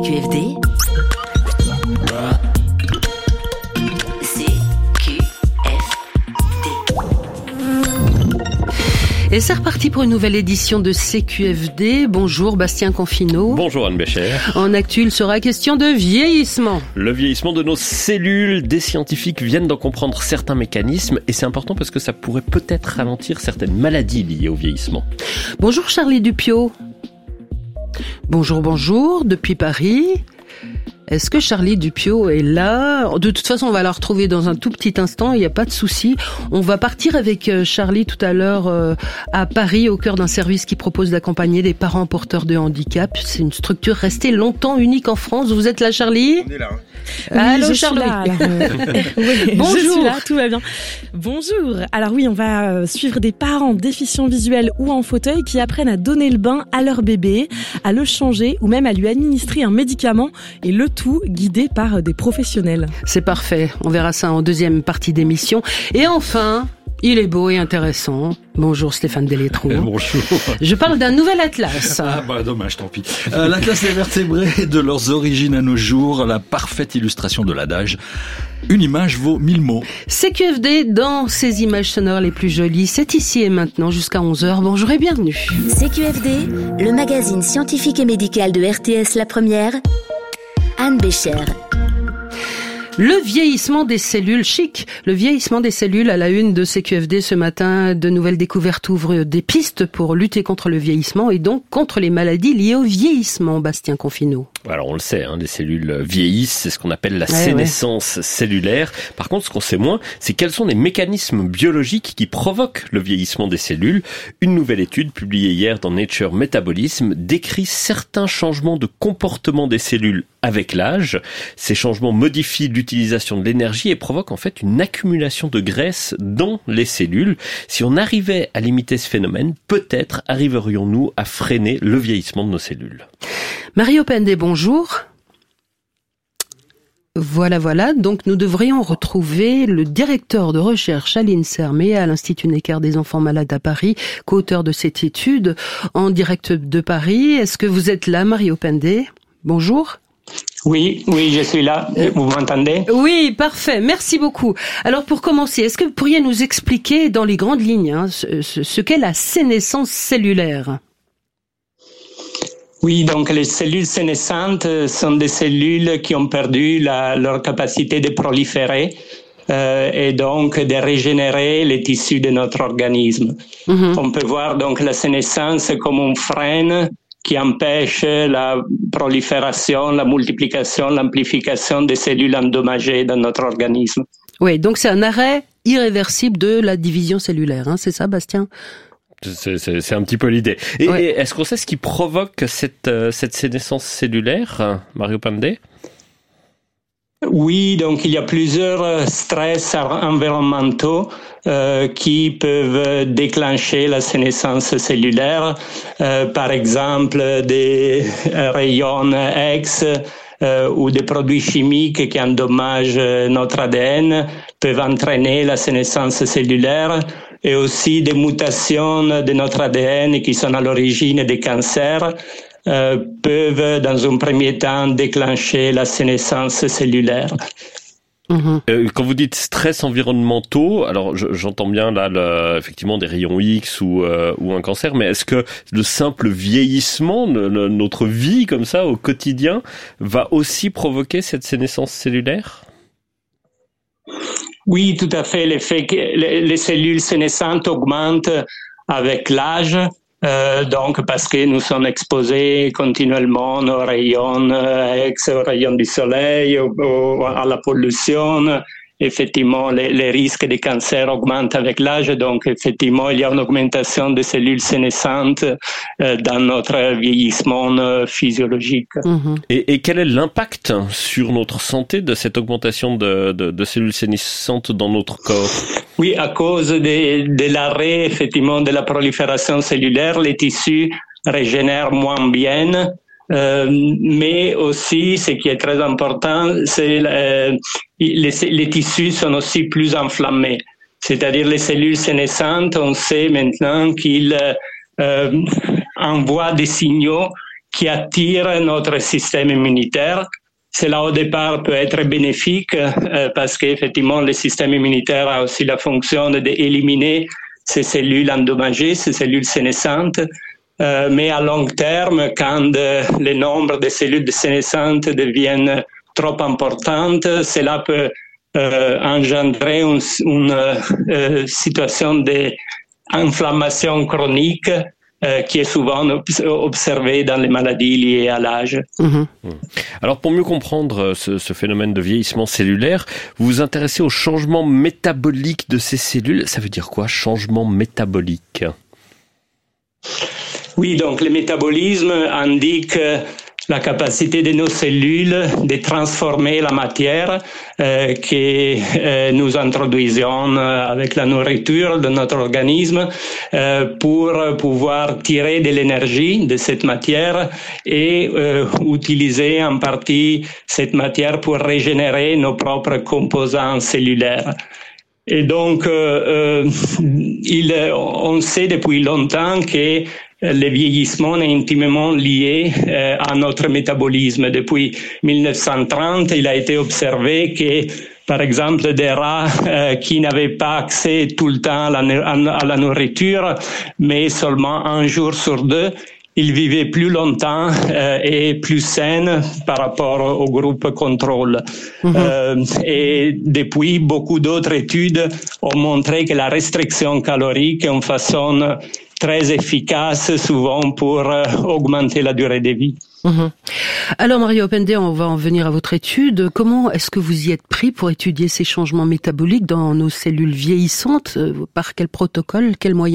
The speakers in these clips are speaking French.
CQFD. Et c'est reparti pour une nouvelle édition de CQFD. Bonjour Bastien Confineau. Bonjour Anne Bécher. En actu, il sera question de vieillissement. Le vieillissement de nos cellules. Des scientifiques viennent d'en comprendre certains mécanismes et c'est important parce que ça pourrait peut-être ralentir certaines maladies liées au vieillissement. Bonjour Charlie Dupiot. Bonjour, depuis Paris. Est-ce que Charlie Dupiot est là ? De toute façon, on va la retrouver dans un tout petit instant, il n'y a pas de souci. On va partir avec Charlie tout à l'heure à Paris, au cœur d'un service qui propose d'accompagner les parents porteurs de handicap. C'est une structure restée longtemps unique en France. Vous êtes là, Charlie ? On est là. Oui, allô, je Charlie. suis là, oui, bonjour. Je suis là, tout va bien. Bonjour. Alors oui, on va suivre des parents déficients visuels ou en fauteuil qui apprennent à donner le bain à leur bébé, à le changer ou même à lui administrer un médicament, et le tout guidé par des professionnels. C'est parfait. On verra ça en deuxième partie d'émission. Et enfin, il est beau et intéressant. Bonjour Stéphane Delétro. Bonjour. Je parle d'un nouvel atlas. Dommage, tant pis. L'atlas des vertébrés de leurs origines à nos jours, la parfaite illustration de l'adage. Une image vaut 1000 mots. CQFD dans ses images sonores les plus jolies. C'est ici et maintenant jusqu'à 11h. Bonjour et bienvenue. CQFD, le magazine scientifique et médical de RTS La Première. Anne Bécher. Le vieillissement des cellules, chic. Le vieillissement des cellules à la une de CQFD ce matin. De nouvelles découvertes ouvrent des pistes pour lutter contre le vieillissement et donc contre les maladies liées au vieillissement, Bastien Confineau. Alors on le sait, les cellules vieillissent, c'est ce qu'on appelle la sénescence cellulaire. Par contre, ce qu'on sait moins, c'est quels sont les mécanismes biologiques qui provoquent le vieillissement des cellules. Une nouvelle étude publiée hier dans Nature Metabolism décrit certains changements de comportement des cellules avec l'âge. Ces changements modifient l'utilisation de l'énergie et provoquent en fait une accumulation de graisse dans les cellules. Si on arrivait à limiter ce phénomène, peut-être arriverions-nous à freiner le vieillissement de nos cellules. Mario Pendé, bonjour. Voilà. Donc, nous devrions retrouver le directeur de recherche à l'INSERM et à l'Institut Necker des enfants malades à Paris, co-auteur de cette étude, en direct de Paris. Est-ce que vous êtes là, Mario Pendé ? Bonjour. Oui, je suis là. Vous m'entendez ? Oui, parfait. Merci beaucoup. Alors, pour commencer, est-ce que vous pourriez nous expliquer dans les grandes lignes ce qu'est la sénescence cellulaire ? Oui, donc les cellules sénescentes sont des cellules qui ont perdu leur capacité de proliférer et donc de régénérer les tissus de notre organisme. On peut voir donc la sénescence comme un frein qui empêche la prolifération, la multiplication, l'amplification des cellules endommagées dans notre organisme. Oui, donc c'est un arrêt irréversible de la division cellulaire, c'est ça, Bastien ? C'est un petit peu l'idée. Et est-ce qu'on sait ce qui provoque cette sénescence cellulaire, Mario Pendé ? Oui, donc il y a plusieurs stress environnementaux qui peuvent déclencher la sénescence cellulaire. Par exemple, des rayons X ou des produits chimiques qui endommagent notre ADN peuvent entraîner la sénescence cellulaire, et aussi des mutations de notre ADN qui sont à l'origine des cancers peuvent dans un premier temps déclencher la sénescence cellulaire. Quand vous dites stress environnementaux, alors j'entends bien là effectivement des rayons X ou un cancer, mais est-ce que le simple vieillissement de notre vie comme ça au quotidien va aussi provoquer cette sénescence cellulaire ? Oui, tout à fait. L'effet que les cellules sénescentes augmentent avec l'âge, donc parce que nous sommes exposés continuellement aux rayons X, aux rayons du soleil, à la pollution. Effectivement, les risques de cancer augmentent avec l'âge, donc effectivement, il y a une augmentation des cellules sénescentes dans notre vieillissement physiologique. Et quel est l'impact sur notre santé de cette augmentation de cellules sénescentes dans notre corps ? Oui, à cause de l'arrêt, effectivement, de la prolifération cellulaire, les tissus régénèrent moins bien. Mais aussi, ce qui est très important, c'est les tissus sont aussi plus enflammés. C'est-à-dire les cellules sénescentes, on sait maintenant qu'ils envoient des signaux qui attire notre système immunitaire. Cela au départ peut être bénéfique parce qu'effectivement le système immunitaire a aussi la fonction d'éliminer ces cellules endommagées, ces cellules sénescentes. Mais à long terme, quand le nombre de cellules sénescentes deviennent trop importantes, cela peut engendrer une situation d'inflammation chronique qui est souvent observée dans les maladies liées à l'âge. Alors pour mieux comprendre ce phénomène de vieillissement cellulaire, vous vous intéressez au changement métabolique de ces cellules. Ça veut dire quoi, changement métabolique ? Oui, donc le métabolisme indique la capacité de nos cellules de transformer la matière que nous introduisons avec la nourriture de notre organisme pour pouvoir tirer de l'énergie de cette matière et utiliser en partie cette matière pour régénérer nos propres composants cellulaires. Et donc, on sait depuis longtemps que le vieillissement est intimement lié à notre métabolisme. Depuis 1930, il a été observé que, par exemple, des rats qui n'avaient pas accès tout le temps à la nourriture, mais seulement un jour sur deux, ils vivaient plus longtemps et plus sains par rapport au groupe contrôle. Et depuis, beaucoup d'autres études ont montré que la restriction calorique est une façon très efficace souvent pour augmenter la durée de vie. Alors Mario Opende, on va en venir à votre étude. Comment est-ce que vous y êtes pris pour étudier ces changements métaboliques dans nos cellules vieillissantes ? Par quel protocole, quels moyens ?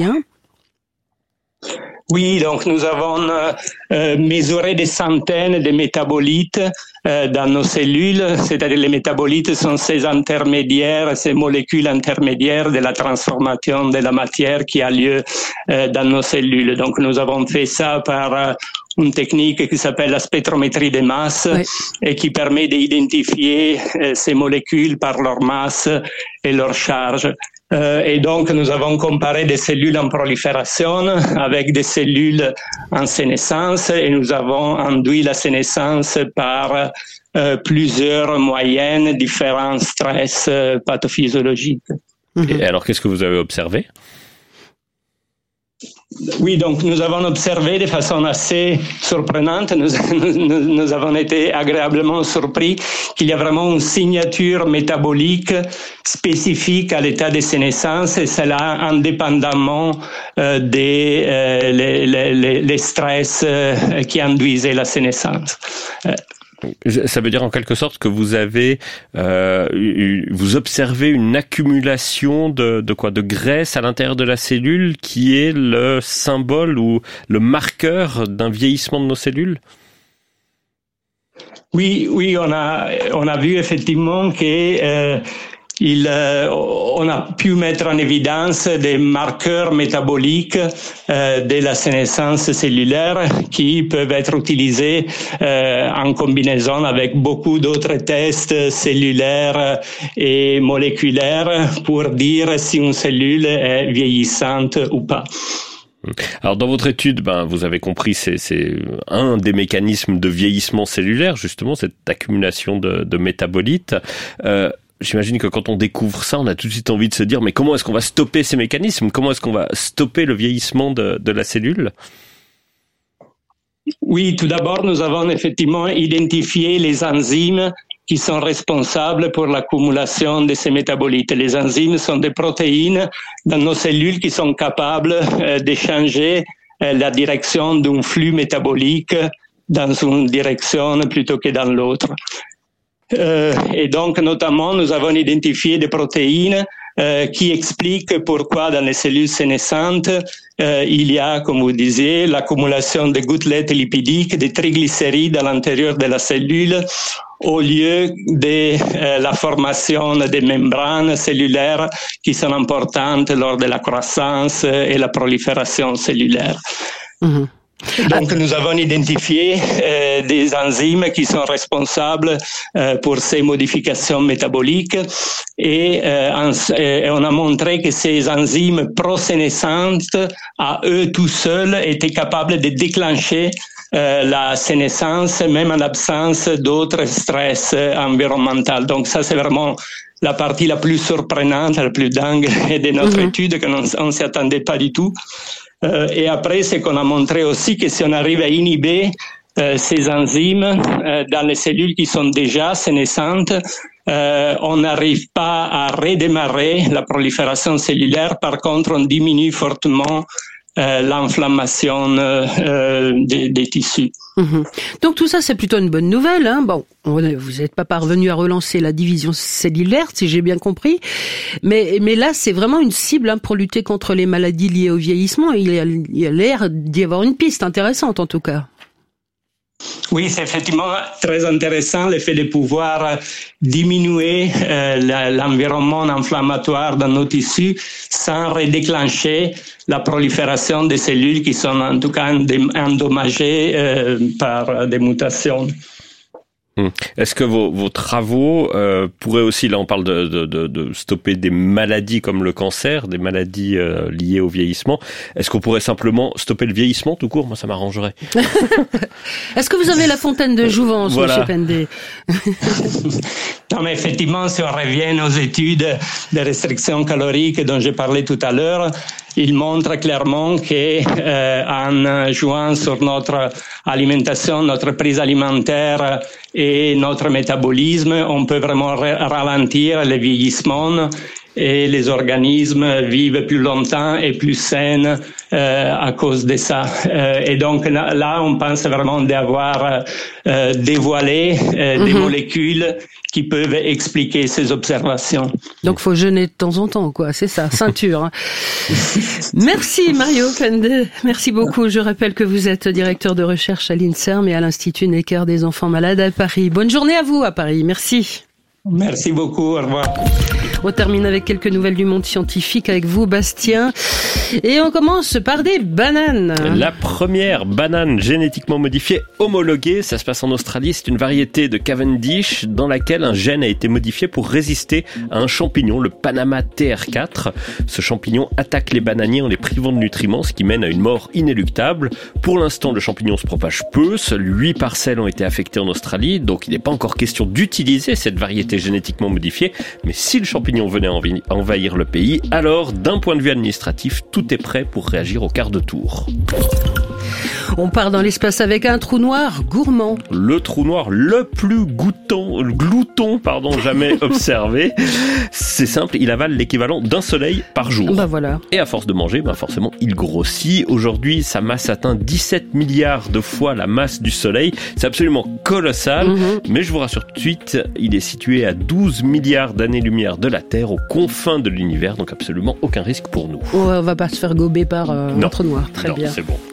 Oui, donc nous avons mesuré des centaines de métabolites dans nos cellules, c'est-à-dire les métabolites sont ces intermédiaires, ces molécules intermédiaires de la transformation de la matière qui a lieu dans nos cellules. Donc nous avons fait ça par une technique qui s'appelle la spectrométrie des masses et qui permet d'identifier ces molécules par leur masse et leur charge. Et donc, nous avons comparé des cellules en prolifération avec des cellules en sénescence et nous avons induit la sénescence par plusieurs moyens, différents stress pathophysiologiques. Et alors, qu'est-ce que vous avez observé ? Oui, donc nous avons observé de façon assez surprenante, nous avons été agréablement surpris qu'il y a vraiment une signature métabolique spécifique à l'état de sénescence et cela indépendamment des les stress qui induisaient la sénescence. Ça veut dire en quelque sorte que vous avez, vous observez une accumulation de quoi, de graisse à l'intérieur de la cellule qui est le symbole ou le marqueur d'un vieillissement de nos cellules? Oui, on a vu effectivement que on a pu mettre en évidence des marqueurs métaboliques de la sénescence cellulaire qui peuvent être utilisés en combinaison avec beaucoup d'autres tests cellulaires et moléculaires pour dire si une cellule est vieillissante ou pas. Alors dans votre étude, vous avez compris, c'est un des mécanismes de vieillissement cellulaire, justement, cette accumulation de métabolites. J'imagine que quand on découvre ça, on a tout de suite envie de se dire, mais comment est-ce qu'on va stopper ces mécanismes? Comment est-ce qu'on va stopper le vieillissement de la cellule? Oui, tout d'abord, nous avons effectivement identifié les enzymes qui sont responsables pour l'accumulation de ces métabolites. Les enzymes sont des protéines dans nos cellules qui sont capables de changer la direction d'un flux métabolique dans une direction plutôt que dans l'autre. Et donc, notamment, nous avons identifié des protéines qui expliquent pourquoi dans les cellules sénescentes, il y a, comme vous disiez, l'accumulation de gouttelettes lipidiques, des triglycérides à l'intérieur de la cellule, au lieu de la formation des membranes cellulaires qui sont importantes lors de la croissance et la prolifération cellulaire. Donc, nous avons identifié des enzymes qui sont responsables pour ces modifications métaboliques et on a montré que ces enzymes prosénescentes, à eux tout seuls, étaient capables de déclencher la sénescence, même en absence d'autres stress environnementaux. Donc ça, c'est vraiment la partie la plus surprenante, la plus dingue de notre étude, que on s'y attendait pas du tout. Et après, c'est qu'on a montré aussi que si on arrive à inhiber ces enzymes dans les cellules qui sont déjà sénescentes, on n'arrive pas à redémarrer la prolifération cellulaire. Par contre, on diminue fortement l'inflammation des tissus. Donc tout ça, c'est plutôt une bonne nouvelle. Hein. Bon, vous n'êtes pas parvenu à relancer la division cellulaire, si j'ai bien compris. Mais là, c'est vraiment une cible pour lutter contre les maladies liées au vieillissement. Il y a l'air d'y avoir une piste intéressante, en tout cas. Oui, c'est effectivement très intéressant le fait de pouvoir diminuer l'environnement inflammatoire dans nos tissus sans redéclencher la prolifération des cellules qui sont en tout cas endommagées par des mutations. Est-ce que vos travaux pourraient aussi, là on parle de stopper des maladies comme le cancer, des maladies liées au vieillissement, est-ce qu'on pourrait simplement stopper le vieillissement tout court? Moi ça m'arrangerait. Est-ce que vous avez la fontaine de jouvence, voilà. Monsieur Pendé? Non, mais effectivement, si on revient aux études de restriction calorique dont j'ai parlé tout à l'heure, il montre clairement que en jouant sur notre alimentation, notre prise alimentaire et notre métabolisme, on peut vraiment ralentir le vieillissement et les organismes vivent plus longtemps et plus sains à cause de ça. Et donc là, on pense vraiment d'avoir dévoilé des molécules qui peuvent expliquer ces observations. Donc faut jeûner de temps en temps, quoi. C'est ça, ceinture. Hein. Merci Mario Pendé. Merci beaucoup. Je rappelle que vous êtes directeur de recherche à l'INSERM et à l'Institut Necker des enfants malades à Paris. Bonne journée à vous à Paris. Merci. Merci beaucoup. Au revoir. On termine avec quelques nouvelles du monde scientifique avec vous, Bastien. Et on commence par des bananes. La première banane génétiquement modifiée homologuée, ça se passe en Australie. C'est une variété de Cavendish dans laquelle un gène a été modifié pour résister à un champignon, le Panama TR4. Ce champignon attaque les bananiers en les privant de nutriments, ce qui mène à une mort inéluctable. Pour l'instant, le champignon se propage peu. Seuls 8 parcelles ont été affectées en Australie, donc il n'est pas encore question d'utiliser cette variété génétiquement modifiée. Mais si le champignon venait à envahir le pays, alors d'un point de vue administratif, tout est prêt pour réagir au quart de tour. On part dans l'espace avec un trou noir gourmand. Le trou noir le plus glouton, jamais observé. C'est simple, il avale l'équivalent d'un soleil par jour. Bah voilà. Et à force de manger, forcément, il grossit. Aujourd'hui, sa masse atteint 17 milliards de fois la masse du soleil. C'est absolument colossal. Mais je vous rassure tout de suite, il est situé à 12 milliards d'années-lumière de la Terre, aux confins de l'univers, donc absolument aucun risque pour nous. On va pas se faire gober par un trou noir. Très bien. C'est bon.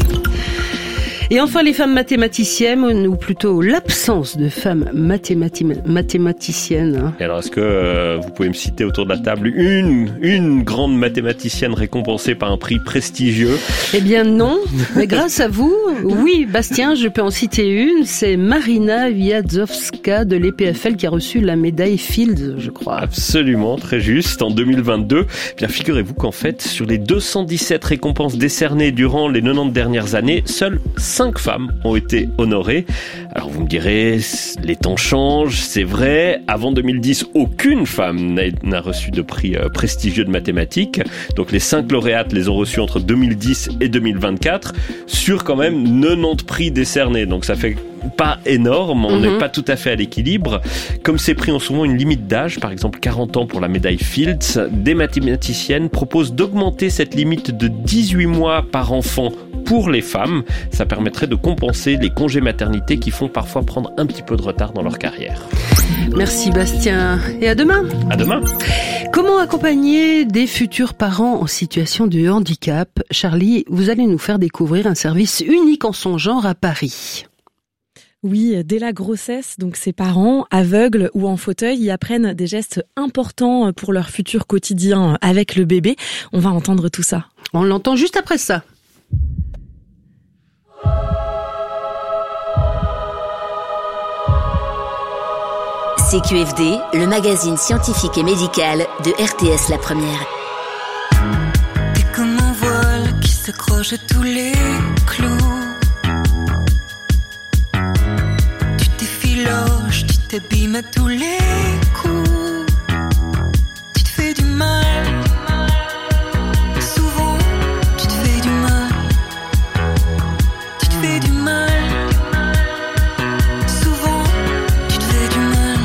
Et enfin, les femmes mathématiciennes, ou plutôt l'absence de femmes mathématiciennes. Et alors, est-ce que vous pouvez me citer autour de la table une grande mathématicienne récompensée par un prix prestigieux? Eh bien non, mais grâce à vous, oui, Bastien, je peux en citer une. C'est Marina Wiadzowska de l'EPFL qui a reçu la médaille Fields, je crois. Absolument, très juste, en 2022. Bien, figurez-vous qu'en fait, sur les 217 récompenses décernées durant les 90 dernières années, seules 5 femmes ont été honorées. Alors vous me direz, les temps changent, c'est vrai. Avant 2010, aucune femme n'a reçu de prix prestigieux de mathématiques. Donc les 5 lauréates les ont reçus entre 2010 et 2024 sur quand même 90 prix décernés. Donc ça fait pas énorme, on n'est pas tout à fait à l'équilibre. Comme ces prix ont souvent une limite d'âge, par exemple 40 ans pour la médaille Fields, des mathématiciennes proposent d'augmenter cette limite de 18 mois par enfant pour les femmes. Ça permettrait de compenser les congés maternité qui font parfois prendre un petit peu de retard dans leur carrière. Merci Bastien, et à demain. À demain. Comment accompagner des futurs parents en situation de handicap? Charlie, vous allez nous faire découvrir un service unique en son genre à Paris. Oui, dès la grossesse, donc ces parents, aveugles ou en fauteuil, y apprennent des gestes importants pour leur futur quotidien avec le bébé. On va entendre tout ça. On l'entend juste après ça. CQFD, le magazine scientifique et médical de RTS La Première. T'es comme un voile qui s'accroche à tous les clous. t'abîmes à tous les coups. Tu te fais du mal. Souvent, tu te fais du mal. Tu te fais du mal. Souvent, tu te fais du mal.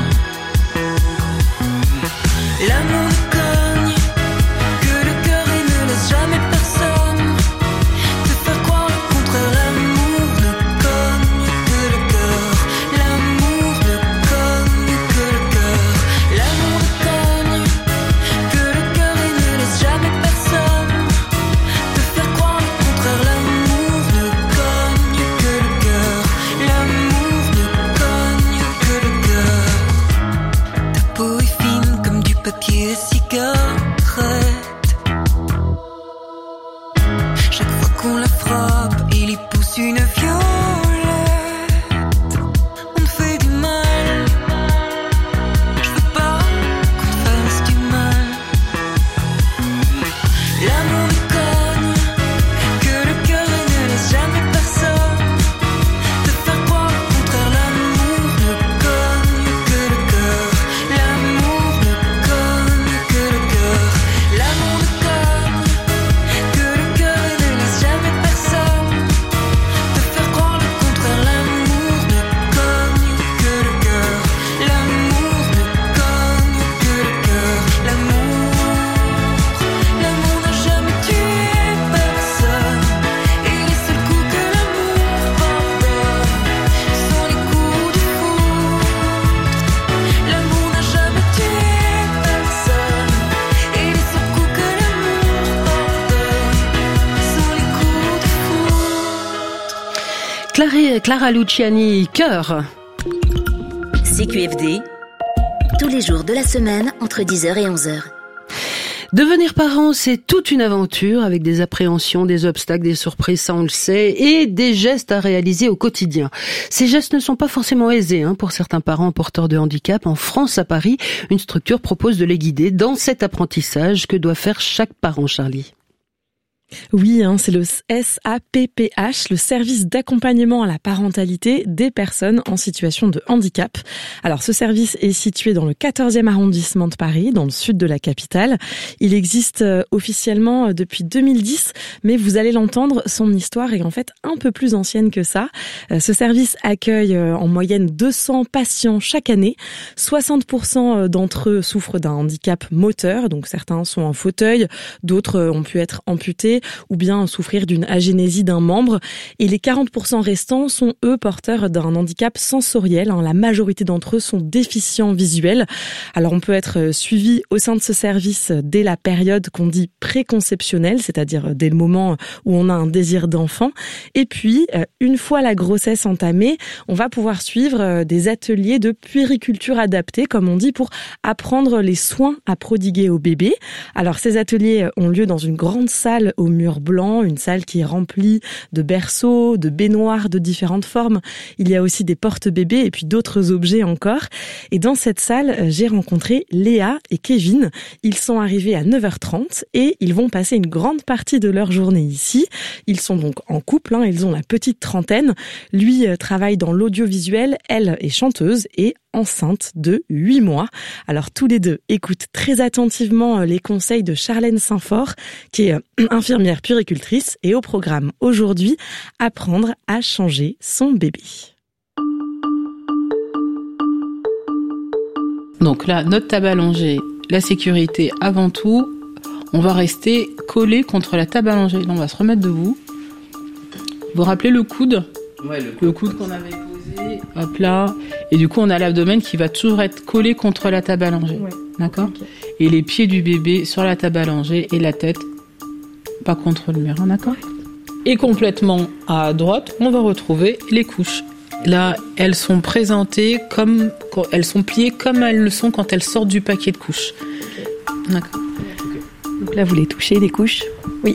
L'amour ne cogne que le cœur et ne laisse jamais personne te faire croire le contraire. L'amour ne cogne que le cœur. L'amour ne cogne que le cœur. L'amour ne cogne que le cœur et ne laisse jamais personne te faire croire le contraire. L'amour ne cogne que le cœur. L'amour ne cogne que le cœur. Ta peau est fine comme du papier à cigarette. Chaque fois qu'on la frappe, il y pousse une violette. On te fait du mal. Je veux pas qu'on te fasse du mal. L'amour ne cogne que le cœur et ne laisse jamais personne te faire croire le contraire. L'amour ne cogne que le cœur. L'amour ne cogne que le cœur. L'amour ne cogne que le cœur et ne laisse jamais personne te faire croire le contraire. L'amour ne cogne que le cœur. L'amour ne cogne que le cœur. L'amour n'a jamais tué personne. Et les seuls coups que l'amour pardonne sont les coups de foudre. L'amour n'a jamais tué personne. Et les seuls coups que l'amour pardonne sont les coups de foudre. Clara Luciani, Cœur. CQFD, tous les jours de la semaine entre 10h et 11h. Devenir parent, c'est toute une aventure avec des appréhensions, des obstacles, des surprises, ça on le sait, et des gestes à réaliser au quotidien. Ces gestes ne sont pas forcément aisés pour certains parents porteurs de handicap. En France, à Paris, une structure propose de les guider dans cet apprentissage que doit faire chaque parent, Charlie. Oui, c'est le SAPPH, le service d'accompagnement à la parentalité des personnes en situation de handicap. Alors, ce service est situé dans le 14e arrondissement de Paris, dans le sud de la capitale. Il existe officiellement depuis 2010, mais vous allez l'entendre, son histoire est en fait un peu plus ancienne que ça. Ce service accueille en moyenne 200 patients chaque année. 60% d'entre eux souffrent d'un handicap moteur, donc certains sont en fauteuil, d'autres ont pu être amputés, ou bien souffrir d'une agénésie d'un membre. Et les 40% restants sont, eux, porteurs d'un handicap sensoriel. La majorité d'entre eux sont déficients visuels. Alors, on peut être suivi au sein de ce service dès la période qu'on dit préconceptionnelle, c'est-à-dire dès le moment où on a un désir d'enfant. Et puis, une fois la grossesse entamée, on va pouvoir suivre des ateliers de puériculture adaptée, comme on dit, pour apprendre les soins à prodiguer au bébé. Alors, ces ateliers ont lieu dans une grande salle au mur blanc, une salle qui est remplie de berceaux, de baignoires de différentes formes. Il y a aussi des porte-bébés et puis d'autres objets encore. Et dans cette salle, j'ai rencontré Léa et Kevin. Ils sont arrivés à 9h30 et ils vont passer une grande partie de leur journée ici. Ils sont donc en couple, ils ont la petite trentaine. Lui travaille dans l'audiovisuel, elle est chanteuse et enceinte de 8 mois. Alors tous les deux écoutent très attentivement les conseils de Charlène Saint-Fort, qui est infirmière puéricultrice, et au programme aujourd'hui, apprendre à changer son bébé. Donc là, notre table allongée, la sécurité avant tout, on va rester collé contre la table allongée. Là, on va se remettre debout. Vous vous rappelez le coude ? Ouais, le coude qu'on avait posé, hop là. Et du coup, on a l'abdomen qui va toujours être collé contre la table allongée. Ouais. D'accord ? Okay. Et les pieds du bébé sur la table allongée et la tête pas contre le mur, d'accord ? Et complètement à droite, on va retrouver les couches. Là, elles sont présentées comme, elles sont pliées comme elles le sont quand elles sortent du paquet de couches. Okay. D'accord. Okay. Donc là, vous les touchez, les couches ? Oui.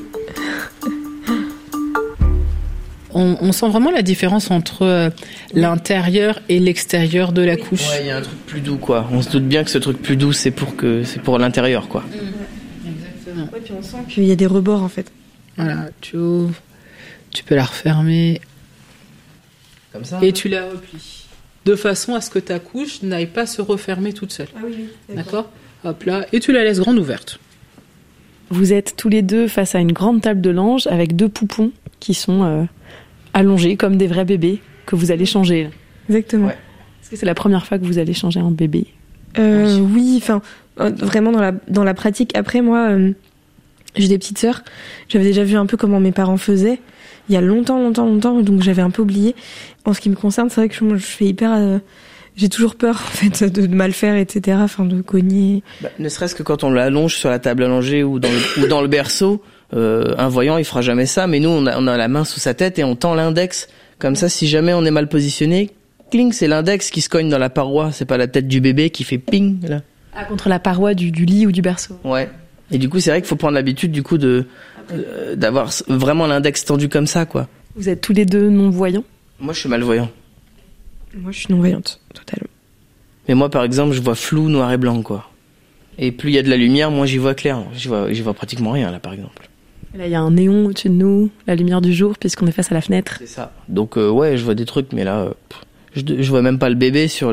On sent vraiment la différence entre l'intérieur et l'extérieur de la couche. Ouais, il y a un truc plus doux, quoi. On se doute bien que ce truc plus doux, c'est pour l'intérieur, quoi. Exactement. Ouais, puis on sent qu'il y a des rebords, en fait. Voilà, tu ouvres, tu peux la refermer. Comme ça. Et tu la replies. de façon à ce que ta couche n'aille pas se refermer toute seule. Ah oui, D'accord ? Hop là, et tu la laisses grande ouverte. Vous êtes tous les deux face à une grande table de linge avec 2 poupons qui sont allongés comme des vrais bébés que vous allez changer. Là. Exactement. Ouais. Est-ce que c'est la première fois que vous allez changer un bébé ? Oui, enfin, vraiment dans la pratique. Après, moi, j'ai des petites sœurs. J'avais déjà vu un peu comment mes parents faisaient. Il y a longtemps, donc j'avais un peu oublié. En ce qui me concerne, c'est vrai que je fais hyper... j'ai toujours peur, en fait, de mal faire, etc. Enfin, de cogner. Ne serait-ce que quand on l'allonge sur la table allongée ou dans le berceau, un voyant, il fera jamais ça. Mais nous, on a la main sous sa tête et on tend l'index. Comme ça, si jamais on est mal positionné, cling, c'est l'index qui se cogne dans la paroi. C'est pas la tête du bébé qui fait ping, là. Ah, contre la paroi du lit ou du berceau. Ouais. Et du coup, c'est vrai qu'il faut prendre l'habitude, du coup, d'avoir vraiment l'index tendu comme ça, quoi. Vous êtes tous les deux non-voyants ? Moi, je suis malvoyant. Moi, je suis non-voyante, totalement. Mais moi, par exemple, je vois flou, noir et blanc, quoi. Et plus il y a de la lumière, moins j'y vois clair. J'y vois pratiquement rien, là, par exemple. Là, il y a un néon au-dessus de nous, la lumière du jour, puisqu'on est face à la fenêtre. C'est ça. Donc, ouais, je vois des trucs, mais là, je vois même pas le bébé sur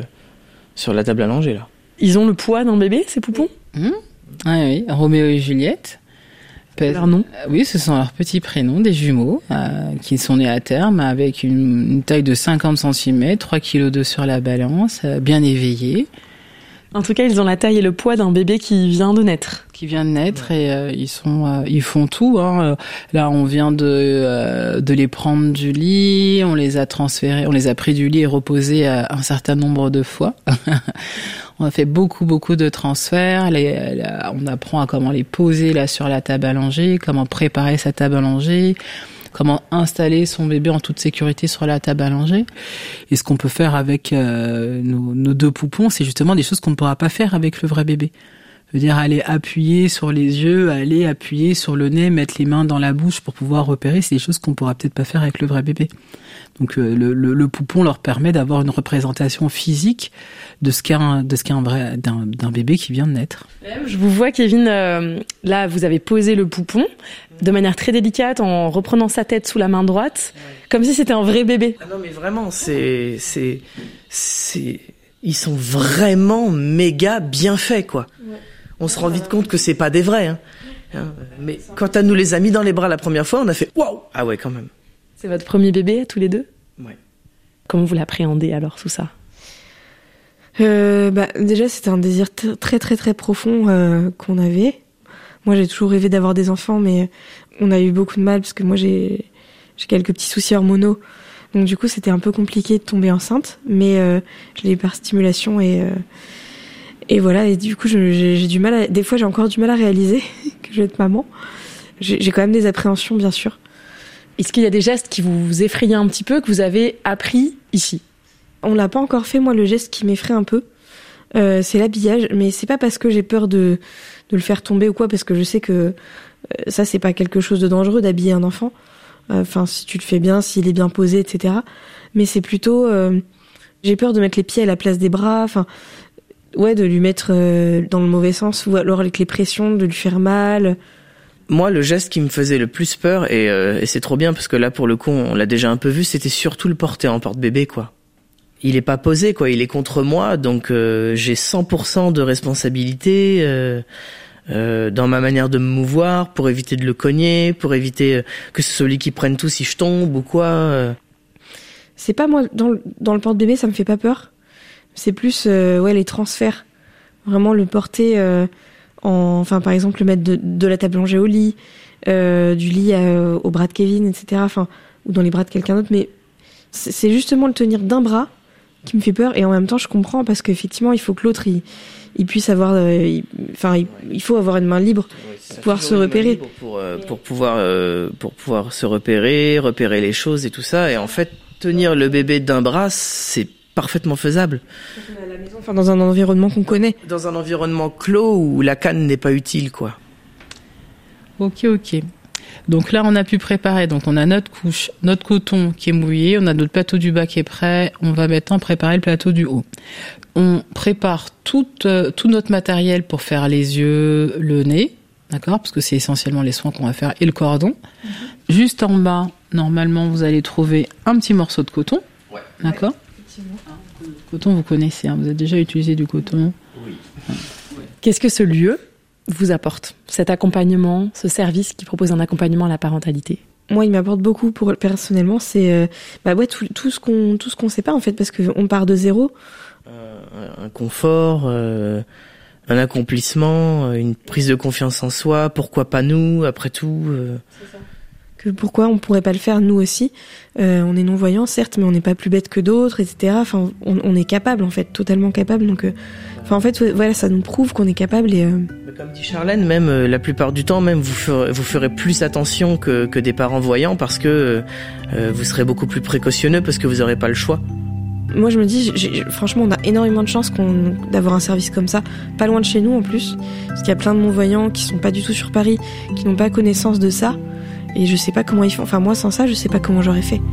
la table allongée, là. Ils ont le poids d'un bébé, ces poupons ? Ah oui, Roméo et Juliette. Leur nom ? Oui, ce sont leurs petits prénoms, des jumeaux, qui sont nés à terme avec une taille de 50 cm, 3,2 kg sur la balance, bien éveillés. En tout cas, ils ont la taille et le poids d'un bébé qui vient de naître. Et ils font tout. Hein. Là, on vient de les prendre du lit, on les a transférés, on les a pris du lit et reposés un certain nombre de fois. On a fait beaucoup de transferts. On apprend à comment les poser là sur la table allongée, comment préparer sa table allongée, comment installer son bébé en toute sécurité sur la table allongée. Et ce qu'on peut faire avec nos 2 poupons, c'est justement des choses qu'on ne pourra pas faire avec le vrai bébé. Je veux dire, aller appuyer sur les yeux, aller appuyer sur le nez, mettre les mains dans la bouche pour pouvoir repérer, c'est des choses qu'on pourra peut-être pas faire avec le vrai bébé. Donc le poupon leur permet d'avoir une représentation physique de ce qu'est d'un bébé qui vient de naître. Je vous vois, Kevin, là vous avez posé le poupon de manière très délicate en reprenant sa tête sous la main droite, comme si c'était un vrai bébé. Ah non mais vraiment, ils sont vraiment méga bien faits, quoi. Ouais. On se rend vite compte que c'est pas des vrais, hein. Mais quand elle nous les a mis dans les bras la première fois, on a fait waouh. Ah ouais, quand même. C'est votre premier bébé, tous les deux ? Ouais. Comment vous l'appréhendez alors, tout ça ? Déjà, c'était un désir très très très profond qu'on avait. Moi, j'ai toujours rêvé d'avoir des enfants, mais on a eu beaucoup de mal parce que moi, j'ai quelques petits soucis hormonaux. Donc du coup, c'était un peu compliqué de tomber enceinte, mais je l'ai eu par stimulation et voilà. Et du coup, j'ai du mal. Des fois, j'ai encore du mal à réaliser que je vais être maman. J'ai quand même des appréhensions, bien sûr. Est-ce qu'il y a des gestes qui vous effrayaient un petit peu, que vous avez appris ici ? On l'a pas encore fait. Moi, le geste qui m'effraie un peu, c'est l'habillage. Mais c'est pas parce que j'ai peur de le faire tomber ou quoi, parce que je sais que ça, c'est pas quelque chose de dangereux d'habiller un enfant. Enfin, si tu le fais bien, s'il est bien posé, etc. Mais c'est plutôt, j'ai peur de mettre les pieds à la place des bras. Enfin, ouais, de lui mettre dans le mauvais sens, ou alors avec les pressions, de lui faire mal. Moi, le geste qui me faisait le plus peur, et c'est trop bien parce que là, pour le coup, on l'a déjà un peu vu, c'était surtout le porter en porte-bébé, quoi. Il est pas posé, quoi. Il est contre moi, donc j'ai 100% de responsabilité dans ma manière de me mouvoir, pour éviter de le cogner, pour éviter que ce soit lui qui prenne tout si je tombe ou quoi. C'est pas moi dans le porte-bébé, ça me fait pas peur. C'est plus les transferts. Vraiment le porter enfin par exemple le mettre de la table allongée au lit, du lit au bras de Kevin, etc. Enfin, ou dans les bras de quelqu'un d'autre. Mais c'est justement le tenir d'un bras qui me fait peur, et en même temps je comprends parce qu'effectivement il faut que l'autre il puisse avoir, il faut avoir une main libre pour pouvoir se repérer. Pour pouvoir se repérer les choses et tout ça. Et en fait, tenir le bébé d'un bras, c'est parfaitement faisable. À la maison, enfin dans un environnement qu'on connaît. Dans un environnement clos où la canne n'est pas utile, quoi. Ok. Donc là, on a pu préparer. Donc on a notre couche, notre coton qui est mouillé, on a notre plateau du bas qui est prêt. On va maintenant préparer le plateau du haut. On prépare tout notre matériel pour faire les yeux, le nez, d'accord ? Parce que c'est essentiellement les soins qu'on va faire, et le cordon. Juste en bas, normalement, vous allez trouver un petit morceau de coton, d'accord ? Coton, vous connaissez, hein, vous avez déjà utilisé du coton. Oui. Qu'est-ce que ce lieu vous apporte, cet accompagnement, ce service qui propose un accompagnement à la parentalité? Moi, il m'apporte beaucoup personnellement, c'est tout ce qu'on sait pas en fait, parce que on part de zéro. Un confort, un accomplissement, une prise de confiance en soi. Pourquoi pas nous, après tout. C'est ça. Que pourquoi on pourrait pas le faire nous aussi. On est non-voyants certes, mais on n'est pas plus bête que d'autres, etc. Enfin, on est capable en fait, totalement capable. Donc, en fait, voilà, ça nous prouve qu'on est capable. Et comme dit Charlène, même la plupart du temps, même vous ferez plus attention que des parents voyants parce que vous serez beaucoup plus précautionneux parce que vous aurez pas le choix. Moi, je me dis, franchement, on a énormément de chance d'avoir un service comme ça, pas loin de chez nous en plus, parce qu'il y a plein de non-voyants qui sont pas du tout sur Paris, qui n'ont pas connaissance de ça. Et je sais pas comment ils font. Enfin, moi, sans ça, je sais pas comment j'aurais fait.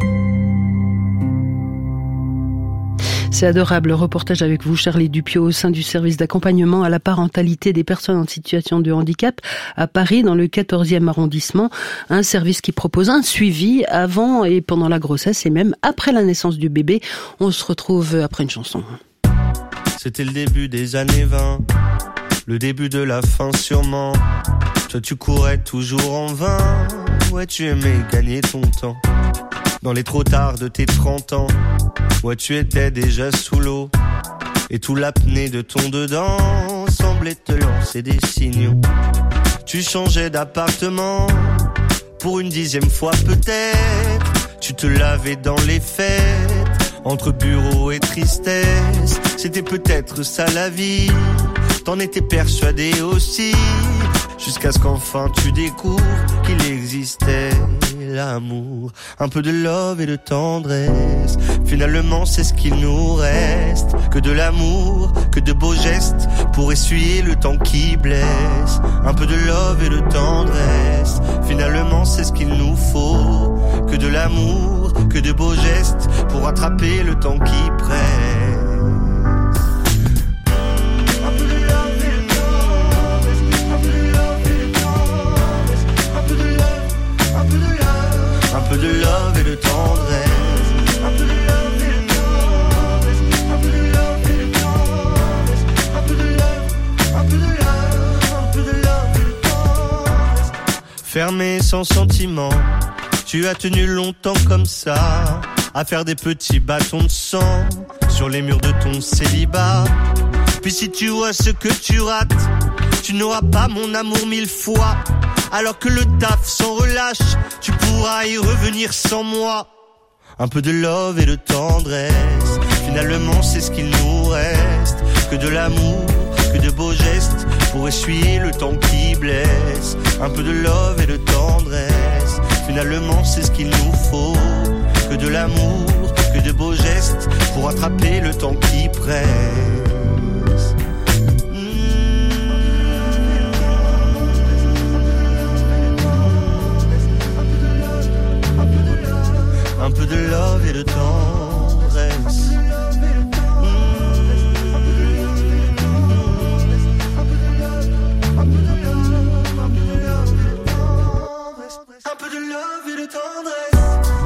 C'est adorable, le reportage avec vous, Charlie Dupieux, au sein du service d'accompagnement à la parentalité des personnes en situation de handicap à Paris, dans le 14e arrondissement. Un service qui propose un suivi avant et pendant la grossesse et même après la naissance du bébé. On se retrouve après une chanson. C'était le début des années 20, le début de la fin sûrement. Toi tu courais toujours en vain, ouais tu aimais gagner ton temps. Dans les trop tard de tes 30 ans, ouais tu étais déjà sous l'eau. Et tout l'apnée de ton dedans semblait te lancer des signaux. Tu changeais d'appartement, pour une 10e fois peut-être. Tu te lavais dans les fêtes, entre bureau et tristesse. C'était peut-être ça la vie, t'en étais persuadé aussi. Jusqu'à ce qu'enfin tu découvres qu'il existait l'amour, un peu de love et de tendresse. Finalement c'est ce qu'il nous reste, que de l'amour, que de beaux gestes pour essuyer le temps qui blesse. Un peu de love et de tendresse, finalement c'est ce qu'il nous faut, que de l'amour, que de beaux gestes pour attraper le temps qui presse. Un peu de love et de tendresse. Un peu de love et de tendresse. Un peu de love et de tendresse. Un peu de love, un peu de love, un peu de love et de tendresse. Fermé sans sentiment, tu as tenu longtemps comme ça, à faire des petits bâtons de sang sur les murs de ton célibat. Puis si tu vois ce que tu rates, tu n'auras pas mon amour 1000 fois. Alors que le taf s'en relâche, tu pourras y revenir sans moi. Un peu de love et de tendresse, finalement c'est ce qu'il nous reste. Que de l'amour, que de beaux gestes pour essuyer le temps qui blesse. Un peu de love et de tendresse, finalement c'est ce qu'il nous faut. Que de l'amour, que de beaux gestes pour attraper le temps qui presse. Un peu de love et de tendresse. Un peu de love et de tendresse.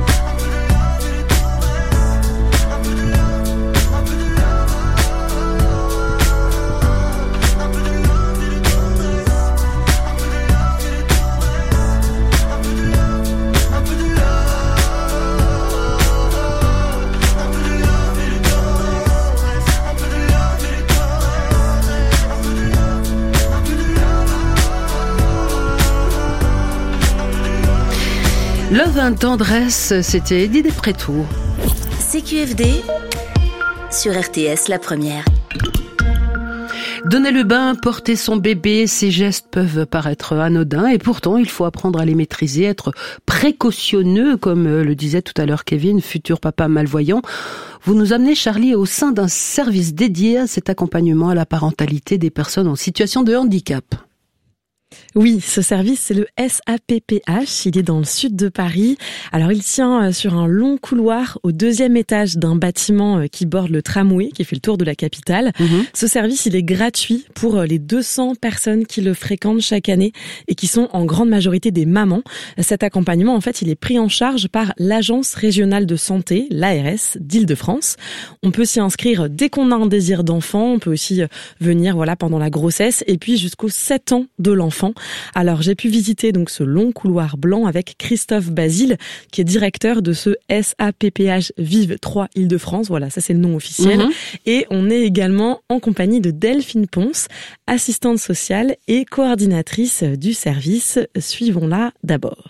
Love and tendresse, c'était Eddie Despréto. CQFD sur RTS La Première. Donner le bain, porter son bébé, ces gestes peuvent paraître anodins et pourtant il faut apprendre à les maîtriser, être précautionneux, comme le disait tout à l'heure Kevin, futur papa malvoyant. Vous nous amenez, Charlie, au sein d'un service dédié à cet accompagnement à la parentalité des personnes en situation de handicap. Oui, ce service, c'est le SAPPH. Il est dans le sud de Paris. Alors, il tient sur un long couloir au 2e étage d'un bâtiment qui borde le tramway, qui fait le tour de la capitale. Ce service, il est gratuit pour les 200 personnes qui le fréquentent chaque année et qui sont en grande majorité des mamans. Cet accompagnement, en fait, il est pris en charge par l'Agence régionale de santé, l'ARS d'Île-de-France. On peut s'y inscrire dès qu'on a un désir d'enfant. On peut aussi venir, pendant la grossesse et puis jusqu'aux 7 ans de l'enfant. Alors, j'ai pu visiter donc ce long couloir blanc avec Christophe Basile, qui est directeur de ce SAPPH Vive 3 Île-de-France. Voilà, ça c'est le nom officiel. Et on est également en compagnie de Delphine Ponce, assistante sociale et coordinatrice du service. Suivons-la d'abord.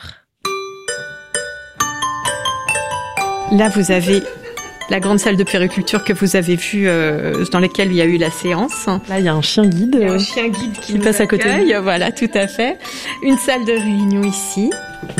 Là, vous avez la grande salle de puériculture que vous avez vue, dans laquelle il y a eu la séance. Là, il y a un chien guide. Il y a un chien guide qui passe à côté. Voilà, tout à fait. Une salle de réunion ici.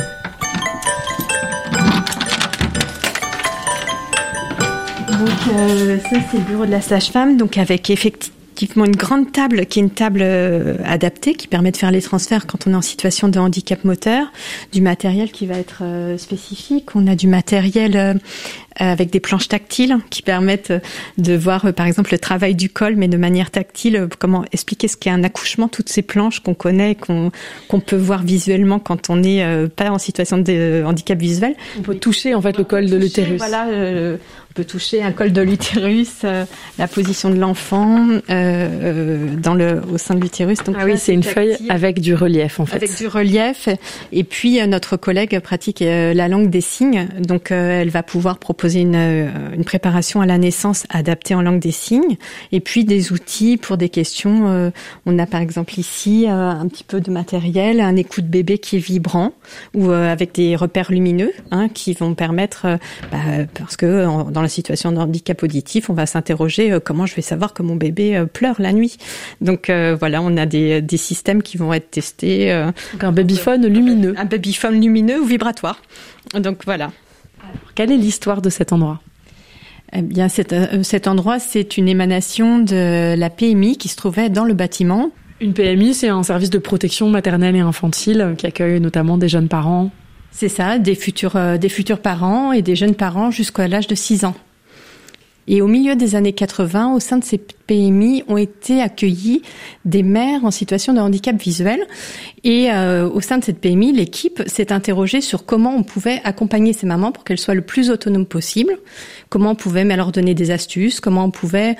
Donc, ça, c'est le bureau de la sage-femme. Donc, avec effectivement une grande table qui est une table adaptée qui permet de faire les transferts quand on est en situation de handicap moteur, du matériel qui va être spécifique. On a du matériel avec des planches tactiles qui permettent de voir, par exemple, le travail du col, mais de manière tactile, comment expliquer ce qu'est un accouchement, toutes ces planches qu'on connaît, qu'on peut voir visuellement quand on n'est pas en situation de handicap visuel. On peut toucher, en fait, le col de l'utérus. Voilà, on peut toucher un col de l'utérus, la position de l'enfant au sein de l'utérus. Donc, oui, c'est une feuille avec du relief, en fait. Avec du relief. Et puis, notre collègue pratique la langue des signes. Donc, elle va pouvoir proposer une préparation à la naissance adaptée en langue des signes, et puis des outils pour des questions. On a par exemple ici un petit peu de matériel, un écoute bébé qui est vibrant, ou avec des repères lumineux qui vont permettre, parce que dans la situation de handicap auditif, on va s'interroger comment je vais savoir que mon bébé pleure la nuit. Donc voilà, on a des systèmes qui vont être testés. Donc un babyphone lumineux. Un babyphone lumineux ou vibratoire. Donc voilà. Alors, quelle est l'histoire de cet endroit ? Eh bien, cet endroit, c'est une émanation de la PMI qui se trouvait dans le bâtiment. Une PMI, c'est un service de protection maternelle et infantile qui accueille notamment des jeunes parents. C'est ça, des futurs parents et des jeunes parents jusqu'à l'âge de 6 ans. Et au milieu des années 80, au sein de ces PMI, ont été accueillis des mères en situation de handicap visuel. Et au sein de cette PMI, l'équipe s'est interrogée sur comment on pouvait accompagner ces mamans pour qu'elles soient le plus autonomes possible, comment on pouvait leur donner des astuces, comment on pouvait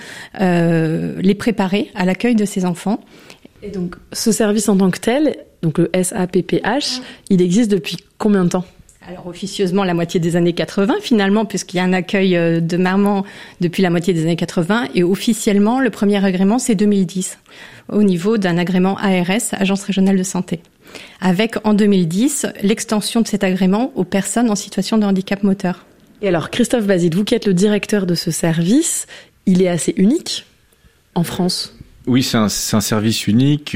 les préparer à l'accueil de ces enfants. Et donc, ce service en tant que tel, donc le SAPPH, il existe depuis combien de temps ? Alors officieusement la moitié des années 80 finalement, puisqu'il y a un accueil de mamans depuis la moitié des années 80, et officiellement le premier agrément c'est 2010 au niveau d'un agrément ARS, Agence régionale de santé, avec en 2010 l'extension de cet agrément aux personnes en situation de handicap moteur. Et alors Christophe Basile, vous qui êtes le directeur de ce service, il est assez unique en France ? Oui, c'est un service unique,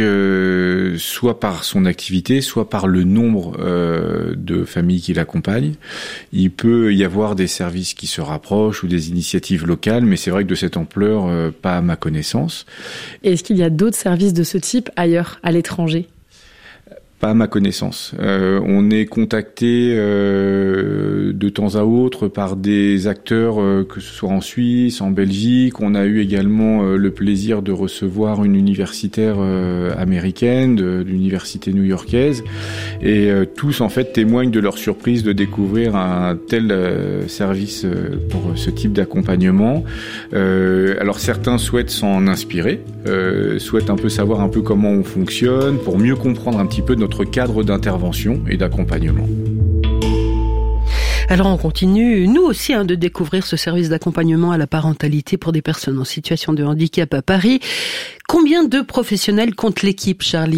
soit par son activité, soit par le nombre de familles qui l'accompagnent. Il peut y avoir des services qui se rapprochent ou des initiatives locales, mais c'est vrai que de cette ampleur, pas à ma connaissance. Et est-ce qu'il y a d'autres services de ce type ailleurs, à l'étranger ? Pas à ma connaissance. On est contacté de temps à autre par des acteurs, que ce soit en Suisse, en Belgique. On a eu également le plaisir de recevoir une universitaire américaine, de l'université new-yorkaise, et tous en fait témoignent de leur surprise de découvrir un tel service pour ce type d'accompagnement. Alors certains souhaitent s'en inspirer, souhaitent un peu savoir un peu comment on fonctionne pour mieux comprendre un petit peu notre cadre d'intervention et d'accompagnement. Alors on continue, nous aussi, de découvrir ce service d'accompagnement à la parentalité pour des personnes en situation de handicap à Paris. Combien de professionnels compte l'équipe, Charlie ?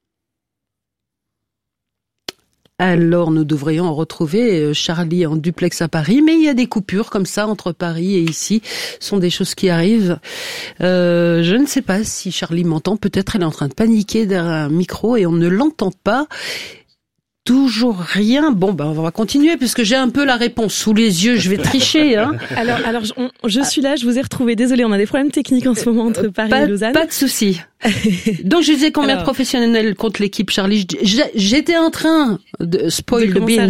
Alors, nous devrions retrouver Charlie en duplex à Paris, mais il y a des coupures comme ça entre Paris et ici. Ce sont des choses qui arrivent. Je ne sais pas si Charlie m'entend. Peut-être elle est en train de paniquer derrière un micro et on ne l'entend pas. toujours rien. Bon, on va continuer puisque j'ai un peu la réponse sous les yeux. Je vais tricher. Hein. Alors, je suis là. Je vous ai retrouvé. Désolée, on a des problèmes techniques en ce moment entre Paris et Lausanne. Pas de souci. Donc, je disais combien de professionnels contre l'équipe, Charlie. J'étais en train de spoil the beans,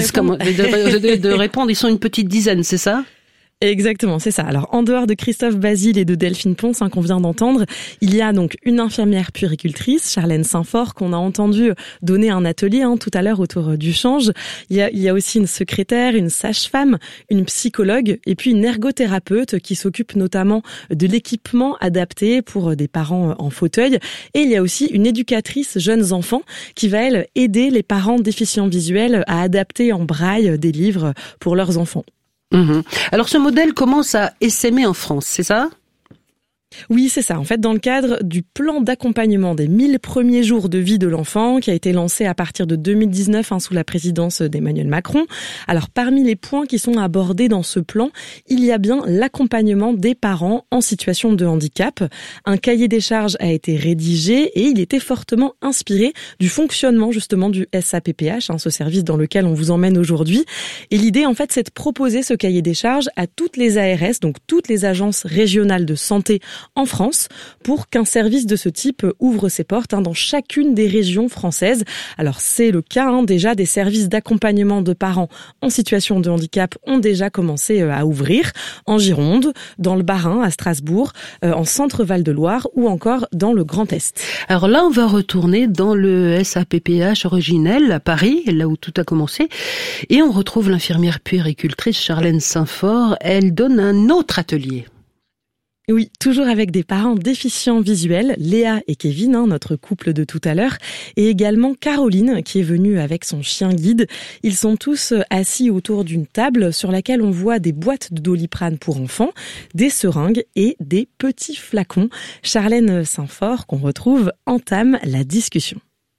de répondre. Ils sont une petite dizaine, c'est ça? Exactement, c'est ça. Alors, en dehors de Christophe Basile et de Delphine Ponce, qu'on vient d'entendre, il y a donc une infirmière puéricultrice, Charlène Saint-Fort, qu'on a entendu donner un atelier tout à l'heure autour du change. Il y a aussi une secrétaire, une sage-femme, une psychologue et puis une ergothérapeute qui s'occupe notamment de l'équipement adapté pour des parents en fauteuil. Et il y a aussi une éducatrice jeunes enfants qui va, elle, aider les parents déficients visuels à adapter en braille des livres pour leurs enfants. Alors ce modèle commence à essaimer en France, c'est ça ? Oui, c'est ça. En fait, dans le cadre du plan d'accompagnement des 1000 premiers jours de vie de l'enfant qui a été lancé à partir de 2019 sous la présidence d'Emmanuel Macron. Alors, parmi les points qui sont abordés dans ce plan, il y a bien l'accompagnement des parents en situation de handicap. Un cahier des charges a été rédigé et il était fortement inspiré du fonctionnement justement du SAPPH, ce service dans lequel on vous emmène aujourd'hui. Et l'idée, en fait, c'est de proposer ce cahier des charges à toutes les ARS, donc toutes les agences régionales de santé en France, pour qu'un service de ce type ouvre ses portes dans chacune des régions françaises. Alors c'est le cas déjà, des services d'accompagnement de parents en situation de handicap ont déjà commencé à ouvrir en Gironde, dans le Bas-Rhin, à Strasbourg, en Centre-Val de Loire ou encore dans le Grand Est. Alors là, on va retourner dans le SAPPH originel à Paris, là où tout a commencé, et on retrouve l'infirmière puéricultrice Charlène Saint-Fort. Elle donne un autre atelier. Oui, toujours avec des parents déficients visuels, Léa et Kevin, notre couple de tout à l'heure, et également Caroline qui est venue avec son chien guide. Ils sont tous assis autour d'une table sur laquelle on voit des boîtes de Doliprane pour enfants, des seringues et des petits flacons. Charlène Saint-Fort, qu'on retrouve, entame la discussion.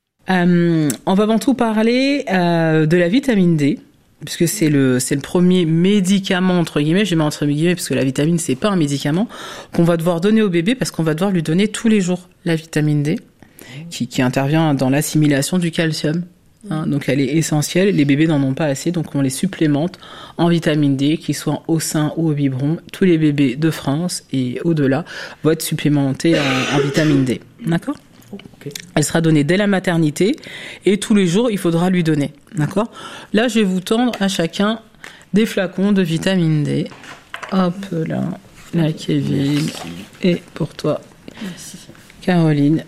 On va avant tout parler de la vitamine D. Puisque c'est le premier médicament, entre guillemets, je mets entre guillemets, parce que la vitamine, c'est pas un médicament, qu'on va devoir donner au bébé, parce qu'on va devoir lui donner tous les jours la vitamine D, qui intervient dans l'assimilation du calcium. Donc elle est essentielle, les bébés n'en ont pas assez, donc on les supplémente en vitamine D, qu'ils soient au sein ou au biberon. Tous les bébés de France et au-delà vont être supplémentés en vitamine D. D'accord ? Okay. Elle sera donnée dès la maternité et tous les jours, il faudra lui donner. D'accord ? Là, je vais vous tendre à chacun des flacons de vitamine D. Hop là, Kevin. Merci. Et pour toi, merci. Caroline.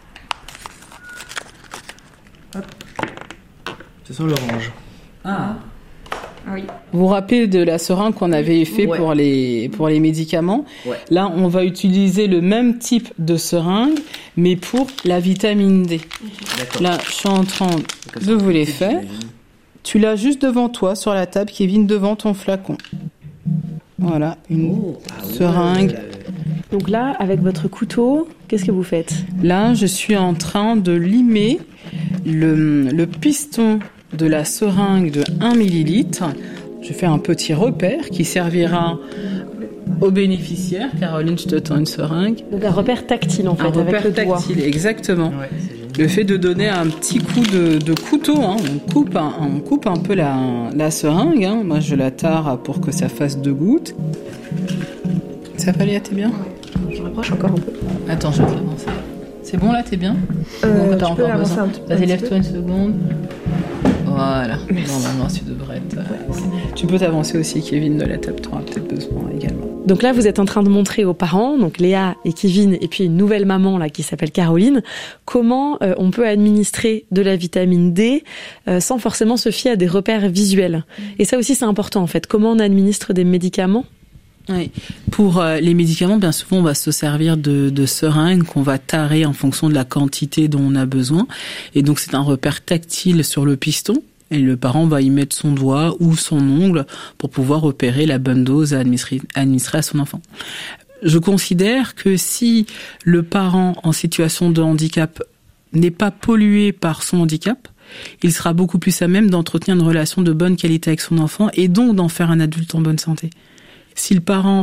Hop. Ça sent l'orange. Ah. Oui. Vous vous rappelez de la seringue qu'on avait fait pour les médicaments ? Ouais. Là, on va utiliser le même type de seringue, mais pour la vitamine D. D'accord. Là, je suis en train de vous les faire. Tu l'as juste devant toi, sur la table, Kevin, devant ton flacon. Voilà, une seringue. Donc là, avec votre couteau, qu'est-ce que vous faites ? Là, je suis en train de limer le piston de la seringue de 1 millilitre. Je fais un petit repère qui servira aux bénéficiaires. Caroline, je te tends une seringue. Donc un repère tactile en fait, avec le doigt. Un repère tactile, exactement. Ouais, le fait de donner un petit coup de couteau, on coupe un peu la seringue. Moi, je la tare pour que ça fasse 2 gouttes. Ça va, Léa, t'es bien ? Je rapproche encore un peu. Attends, je vais te l'avancer. C'est bon là, t'es bien ? Tu peux avancer un petit peu. Vas-y, lève-toi une seconde. Voilà. Normalement, tu devrais être... Tu peux t'avancer aussi, Kevin, de la table, tu auras peut-être besoin également. Donc là, vous êtes en train de montrer aux parents, donc Léa et Kevin, et puis une nouvelle maman là qui s'appelle Caroline, comment on peut administrer de la vitamine D sans forcément se fier à des repères visuels. Et ça aussi, c'est important en fait. Comment on administre des médicaments ? Oui. Pour les médicaments, bien souvent, on va se servir de seringues qu'on va tarer en fonction de la quantité dont on a besoin. Et donc, c'est un repère tactile sur le piston. Et le parent va y mettre son doigt ou son ongle pour pouvoir repérer la bonne dose à administrer à son enfant. Je considère que si le parent en situation de handicap n'est pas pollué par son handicap, il sera beaucoup plus à même d'entretenir une relation de bonne qualité avec son enfant et donc d'en faire un adulte en bonne santé. Si le parent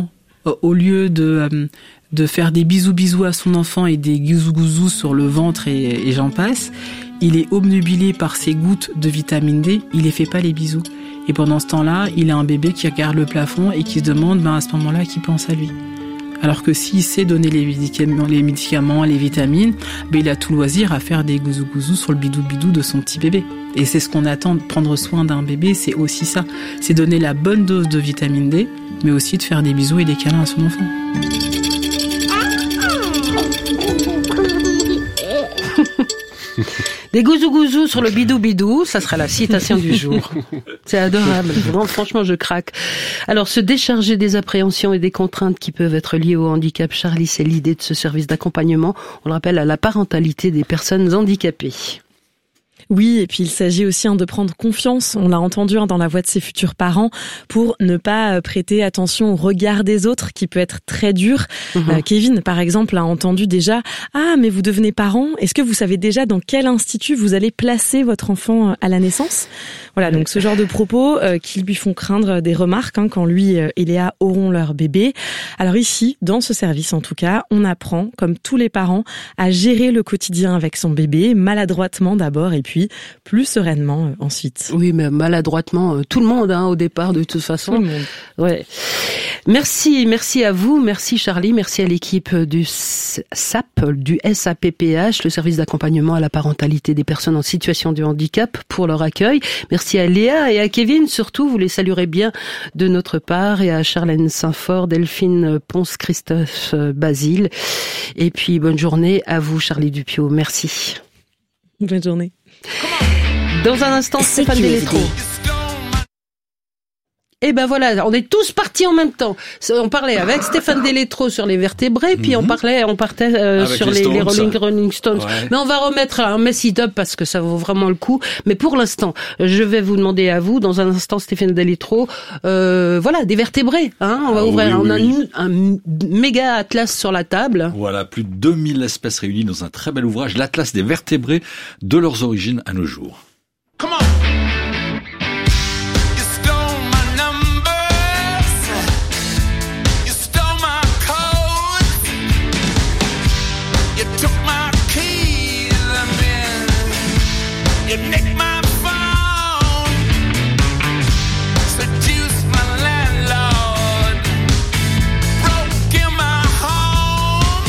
au lieu de faire des bisous à son enfant et des gouzous sur le ventre et j'en passe, il est obnubilé par ses gouttes de vitamine D, il les fait pas les bisous. Et pendant ce temps-là, il a un bébé qui regarde le plafond et qui se demande à ce moment-là qui pense à lui. Alors que s'il sait donner les médicaments, les vitamines, il a tout loisir à faire des gouzous sur le bidou de son petit bébé. Et c'est ce qu'on attend de prendre soin d'un bébé, c'est aussi ça. C'est donner la bonne dose de vitamine D, mais aussi de faire des bisous et des câlins à son enfant. Des gouzous sur le bidou, ça sera la citation du jour. C'est adorable. Vraiment, franchement, je craque. Alors, se décharger des appréhensions et des contraintes qui peuvent être liées au handicap, Charlie, c'est l'idée de ce service d'accompagnement. On le rappelle, à la parentalité des personnes handicapées. Oui, et puis il s'agit aussi de prendre confiance, on l'a entendu dans la voix de ses futurs parents, pour ne pas prêter attention au regard des autres qui peut être très dur. Kevin, par exemple, a entendu déjà « Ah, mais vous devenez parent, est-ce que vous savez déjà dans quel institut vous allez placer votre enfant à la naissance ?» Voilà, donc ce genre de propos qui lui font craindre des remarques quand lui et Léa auront leur bébé. Alors ici, dans ce service en tout cas, on apprend, comme tous les parents, à gérer le quotidien avec son bébé, maladroitement d'abord et puis plus sereinement ensuite. Oui, mais maladroitement, tout le monde au départ de toute façon. Tout le monde. Ouais. Merci à vous, merci Charlie, merci à l'équipe du SAP, du SAPPH, le service d'accompagnement à la parentalité des personnes en situation de handicap, pour leur accueil. Merci à Léa et à Kevin, surtout, vous les saluerez bien de notre part, et à Charlène Saint-Fort, Delphine Ponce, Christophe Basile. Et puis, bonne journée à vous, Charlie Dupieux. Merci. Bonne journée. Dans un instant, Stéphane Delétro. Et ben voilà, on est tous partis en même temps. On parlait avec Stéphane Delétro sur les vertébrés, puis on partait sur les Rolling Stones. Ouais. Mais on va remettre un Mess It Up parce que ça vaut vraiment le coup. Mais pour l'instant, je vais vous demander à vous, dans un instant, Stéphane Delétro, des vertébrés. On va ouvrir un méga atlas sur la table. Voilà, plus de 2000 espèces réunies dans un très bel ouvrage, l'Atlas des vertébrés de leurs origines à nos jours. Come on! You nick my phone, seduce my landlord, broke in my home.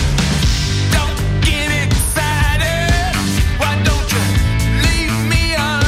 Don't get excited, why don't you leave me alone?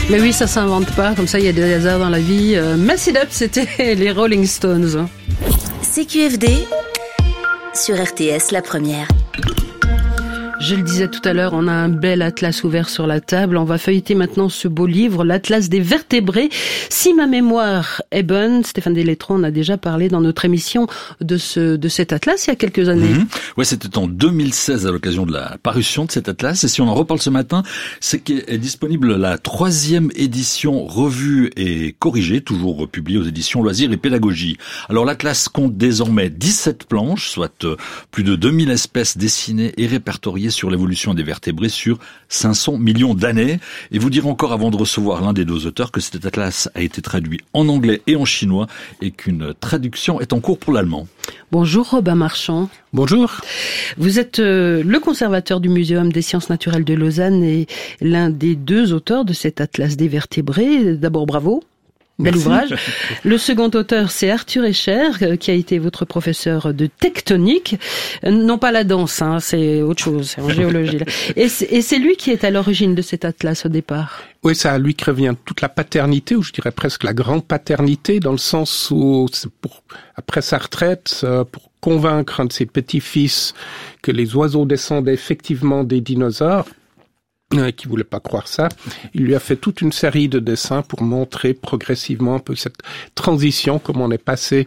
Mais oui, ça s'invente pas. Comme ça, il y a des hasards dans la vie. Mess It Up, c'était les Rolling Stones. CQFD sur RTS La Première. Je le disais tout à l'heure, on a un bel atlas ouvert sur la table. On va feuilleter maintenant ce beau livre, l'Atlas des vertébrés. Si ma mémoire est bonne, Stéphane Delétron, on a déjà parlé dans notre émission de cet atlas il y a quelques années. Ouais, c'était en 2016 à l'occasion de la parution de cet atlas. Et si on en reparle ce matin, c'est qu'est disponible la 3e édition revue et corrigée, toujours publiée aux éditions Loisirs et Pédagogie. Alors l'atlas compte désormais 17 planches, soit plus de 2000 espèces dessinées et répertoriées sur l'évolution des vertébrés sur 500 millions d'années. Et vous dire encore avant de recevoir l'un des deux auteurs que cet atlas a été traduit en anglais et en chinois et qu'une traduction est en cours pour l'allemand. Bonjour Robin Marchand. Bonjour. Vous êtes le conservateur du Muséum des sciences naturelles de Lausanne et l'un des deux auteurs de cet atlas des vertébrés. D'abord bravo. Bel ouvrage. Le second auteur, c'est Arthur Escher, qui a été votre professeur de tectonique. Non pas la danse, hein, c'est autre chose, c'est en géologie. Là. Et c'est lui qui est à l'origine de cet atlas au départ. Oui, c'est à lui que revient toute la paternité, ou je dirais presque la grande paternité, dans le sens où, après sa retraite, pour convaincre un de ses petits-fils que les oiseaux descendent effectivement des dinosaures, qui voulait pas croire ça, il lui a fait toute une série de dessins pour montrer progressivement un peu cette transition, comment on est passé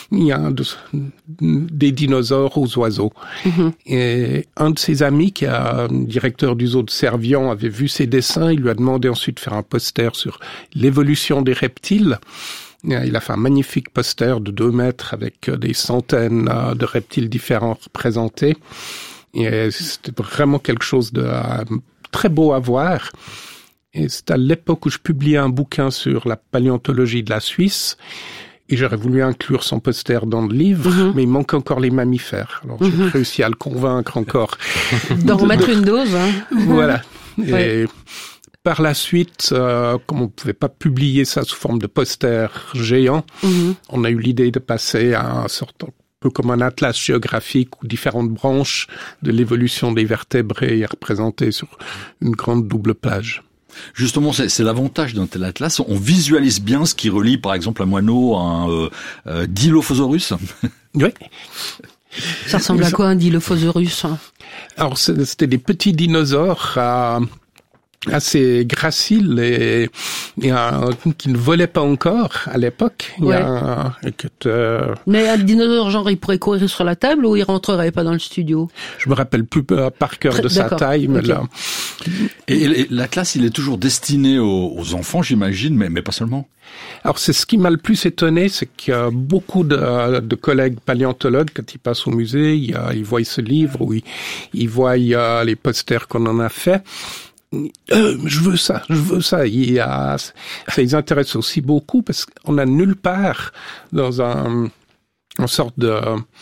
des dinosaures aux oiseaux. Et un de ses amis, qui est un directeur du zoo de Servian, avait vu ses dessins, il lui a demandé ensuite de faire un poster sur l'évolution des reptiles. Il a fait un magnifique poster de 2 mètres avec des centaines de reptiles différents représentés. Et c'était vraiment quelque chose de très beau à voir. Et c'est à l'époque où je publiais un bouquin sur la paléontologie de la Suisse. Et j'aurais voulu inclure son poster dans le livre, mais il manque encore les mammifères. Alors j'ai réussi à le convaincre encore. D'en remettre une dose, hein. Voilà. Et par la suite, comme on ne pouvait pas publier ça sous forme de poster géant, on a eu l'idée de passer à un sorte peu comme un atlas géographique où différentes branches de l'évolution des vertébrés est représentée sur une grande double page. Justement, c'est l'avantage d'un tel atlas. On visualise bien ce qui relie, par exemple, un moineau à un Dilophosaurus. Oui. Ça ressemble à quoi un Dilophosaurus? Alors, c'était des petits dinosaures assez graciles et qui ne volaient pas encore à l'époque. Ouais. Mais un dinosaure, genre, il pourrait courir sur la table ou il rentrerait pas dans le studio? Je me rappelle plus par cœur de sa taille, mais là. Et l'atlas, il est toujours destiné aux enfants, j'imagine, mais pas seulement. Alors c'est ce qui m'a le plus étonné, c'est qu'il y a beaucoup de collègues paléontologues, quand ils passent au musée, ils voient ce livre, où ils voient les posters qu'on en a fait. Je veux ça. Ça les intéresse aussi beaucoup parce qu'on a nulle part dans une sorte de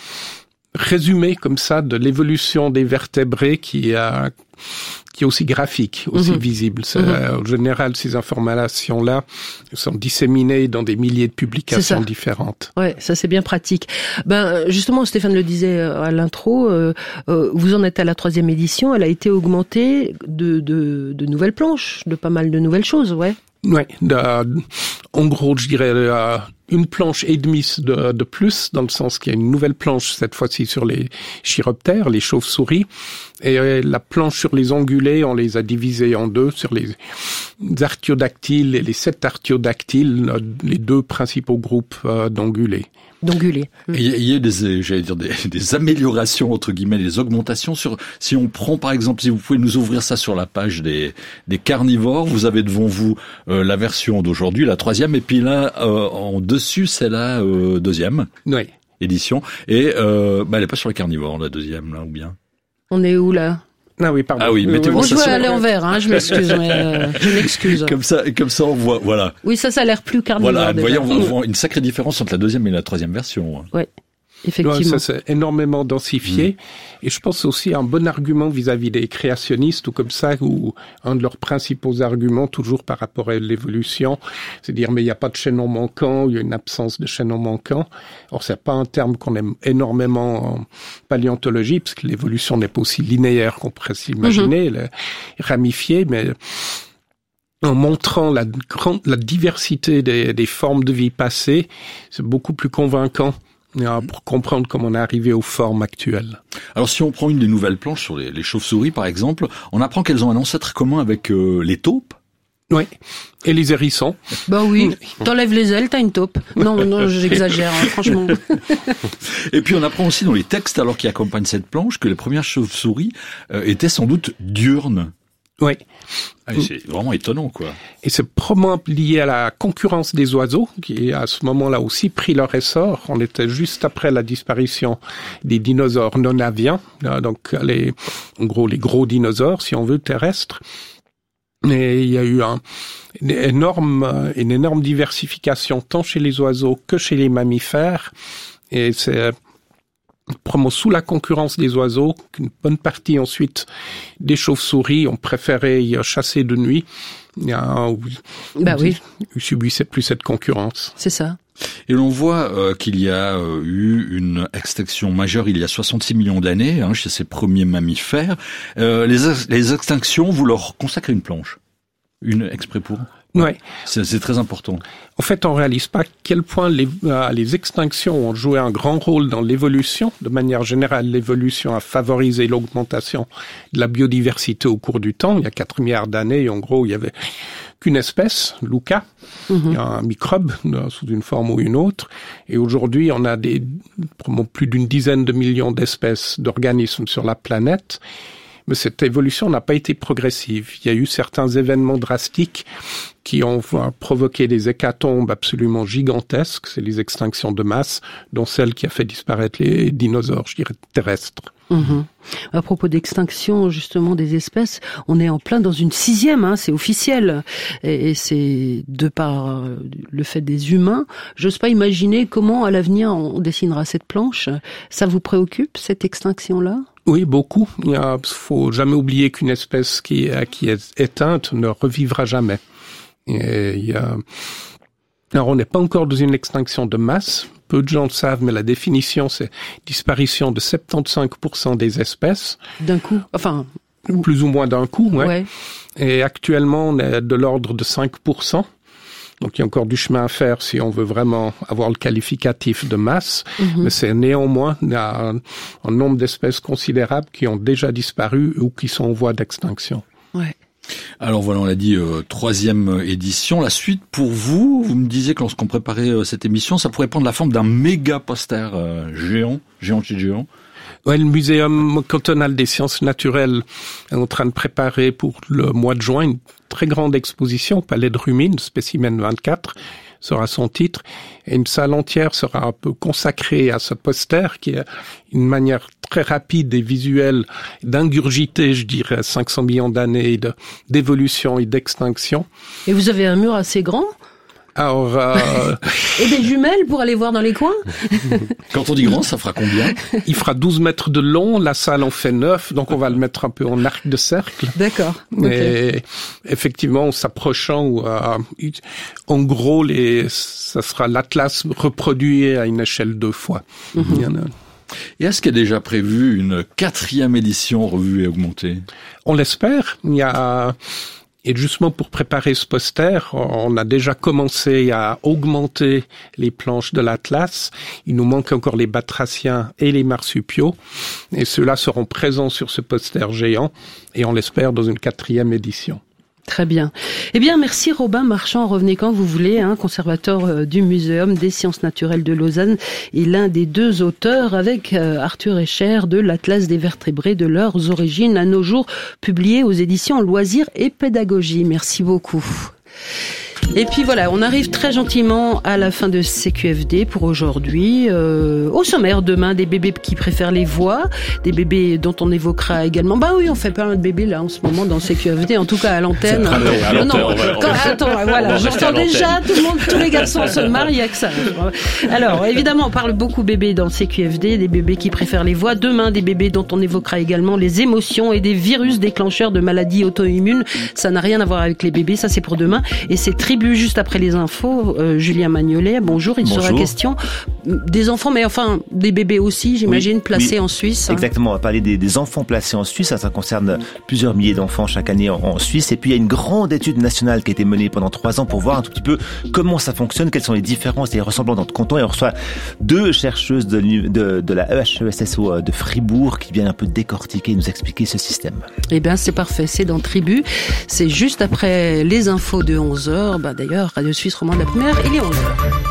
résumé comme ça de l'évolution des vertébrés qui est aussi graphique, aussi visible. En général, ces informations-là sont disséminées dans des milliers de publications différentes. Ouais, ça c'est bien pratique. Justement, Stéphane le disait à l'intro, vous en êtes à la 3e édition, elle a été augmentée de nouvelles planches, de pas mal de nouvelles choses, ouais. Ouais, en gros, je dirais une planche et demie de plus, dans le sens qu'il y a une nouvelle planche cette fois-ci sur les chiroptères, les chauves-souris, et la planche sur les ongulés, on les a divisées en deux, sur les artiodactyles et les septartiodactyles, les 2 principaux groupes d'ongulés. Il y a des améliorations, entre guillemets, des augmentations si on prend par exemple, si vous pouvez nous ouvrir ça sur la page des carnivores, vous avez devant vous la version d'aujourd'hui, la 3e, et puis là, en dessus, c'est la 2e édition, et elle est pas sur les carnivores, la 2e, là, ou bien? On est où, là? Ah oui, pardon. Ah oui, mettez-moi ça. Moi, je vais aller en vert, je m'excuse, mais je m'excuse. Comme ça, on voit, voilà. Oui, ça a l'air plus carnivore. Voilà, vous voyez, on voit une sacrée différence entre la 2e et la 3e version. Ouais. Effectivement. Ouais, ça c'est énormément densifié. Et je pense aussi un bon argument vis-à-vis des créationnistes ou comme ça, où un de leurs principaux arguments, toujours par rapport à l'évolution, c'est de dire mais il n'y a pas de chaînon manquant, il y a une absence de chaînon manquant. Or c'est pas un terme qu'on aime énormément en paléontologie, parce que l'évolution n'est pas aussi linéaire qu'on pourrait s'imaginer, elle est ramifiée, mais en montrant la diversité des formes de vie passées, c'est beaucoup plus convaincant pour comprendre comment on est arrivé aux formes actuelles. Alors si on prend une des nouvelles planches sur les chauves-souris par exemple, on apprend qu'elles ont un ancêtre commun avec les taupes. Oui, et les hérissons. Bah oui, t'enlèves les ailes, t'as une taupe. Non, j'exagère, franchement. Et puis on apprend aussi dans les textes, alors qui accompagnent cette planche, que les premières chauves-souris étaient sans doute diurnes. Oui. C'est vraiment étonnant, quoi. Et c'est probablement lié à la concurrence des oiseaux, qui à ce moment-là aussi pris leur essor. On était juste après la disparition des dinosaures non aviens, donc en gros les gros dinosaures, si on veut, terrestres. Et il y a eu une énorme diversification tant chez les oiseaux que chez les mammifères. Et c'est probablement sous la concurrence des oiseaux qu'une bonne partie ensuite des chauves-souris ont préféré chasser de nuit. Oui. Ils subissaient plus cette concurrence. C'est ça. Et l'on voit qu'il y a eu une extinction majeure il y a 66 millions d'années chez ces premiers mammifères. Les extinctions, vous leur consacrez une planche, une exprès pour. Ouais. C'est très important. En fait, on réalise pas à quel point les extinctions ont joué un grand rôle dans l'évolution. De manière générale, l'évolution a favorisé l'augmentation de la biodiversité au cours du temps. Il y a 4 milliards d'années, en gros, il y avait qu'une espèce, l'Uca, un microbe sous une forme ou une autre. Et aujourd'hui, on a probablement plus d'une dizaine de millions d'espèces d'organismes sur la planète. Mais cette évolution n'a pas été progressive. Il y a eu certains événements drastiques qui ont provoqué des hécatombes absolument gigantesques. C'est les extinctions de masse, dont celle qui a fait disparaître les dinosaures, je dirais, terrestres. À propos d'extinction, justement, des espèces, on est en plein dans une 6e, c'est officiel. Et c'est de par le fait des humains. J'ose pas imaginer comment, à l'avenir, on dessinera cette planche. Ça vous préoccupe, cette extinction-là ? Oui, beaucoup. Il faut jamais oublier qu'une espèce qui est éteinte ne revivra jamais. Alors, on n'est pas encore dans une extinction de masse. Peu de gens le savent, mais la définition, c'est disparition de 75% des espèces. D'un coup, enfin... Plus ou moins d'un coup, ouais. Et actuellement, on est de l'ordre de 5%. Donc, il y a encore du chemin à faire si on veut vraiment avoir le qualificatif de masse. Mais c'est néanmoins un nombre d'espèces considérables qui ont déjà disparu ou qui sont en voie d'extinction. Ouais. Alors voilà, on l'a dit, 3e édition. La suite pour vous me disiez que lorsqu'on préparait cette émission, ça pourrait prendre la forme d'un méga poster géant chez géant. Ouais, le Muséum cantonal des sciences naturelles est en train de préparer pour le mois de juin une très grande exposition au Palais de Rumine, Spécimen 24, sera son titre, et une salle entière sera un peu consacrée à ce poster qui est une manière très rapide et visuelle d'ingurgiter, je dirais, 500 millions d'années d'évolution et d'extinction. Et vous avez un mur assez grand ? Alors, et des jumelles pour aller voir dans les coins? Quand on dit grand, ça fera combien? Il fera 12 mètres de long, la salle en fait 9, donc on va le mettre un peu en arc de cercle. D'accord. Mais okay. Effectivement, en s'approchant, en gros, ça sera l'Atlas reproduit à une échelle 2 fois. Mm-hmm. Et est-ce qu'il y a déjà prévu une 4e édition revue et augmentée? On l'espère. Et justement, pour préparer ce poster, on a déjà commencé à augmenter les planches de l'Atlas. Il nous manque encore les batraciens et les marsupiaux. Et ceux-là seront présents sur ce poster géant. Et on l'espère dans une 4e édition. Très bien. Eh bien, merci Robin Marchand. Revenez quand vous voulez, conservateur du Muséum des sciences naturelles de Lausanne et l'un des 2 auteurs avec Arthur Escher de l'Atlas des vertébrés de leurs origines à nos jours, publié aux éditions Loisirs et Pédagogie. Merci beaucoup. Et puis voilà, on arrive très gentiment à la fin de CQFD pour aujourd'hui. Au sommaire, demain, des bébés qui préfèrent les voix, des bébés dont on évoquera également. Bah oui, on fait plein de bébés là en ce moment dans CQFD, en tout cas à l'antenne. Voilà, j'entends déjà tout le monde, tous les garçons se marient, il y a que ça. Alors, évidemment, on parle beaucoup bébés dans CQFD, des bébés qui préfèrent les voix. Demain, des bébés dont on évoquera également les émotions et des virus déclencheurs de maladies auto-immunes. Ça n'a rien à voir avec les bébés, ça c'est pour demain. Et c'est Tribune Tribu juste après les infos. Julien Magnolet, bonjour. Il sera question des enfants, mais enfin des bébés aussi, j'imagine, placés en Suisse. Exactement, on va parler des enfants placés en Suisse. Ça concerne plusieurs milliers d'enfants chaque année en Suisse. Et puis il y a une grande étude nationale qui a été menée pendant 3 ans pour voir un tout petit peu comment ça fonctionne, quelles sont les différences et les ressemblances entre cantons. Et on reçoit 2 chercheuses de la EHESSO de Fribourg qui viennent un peu décortiquer et nous expliquer ce système. Eh bien, c'est parfait. C'est dans Tribu. C'est juste après les infos de 11h. D'ailleurs, Radio Suisse Romande la première, il est 11h.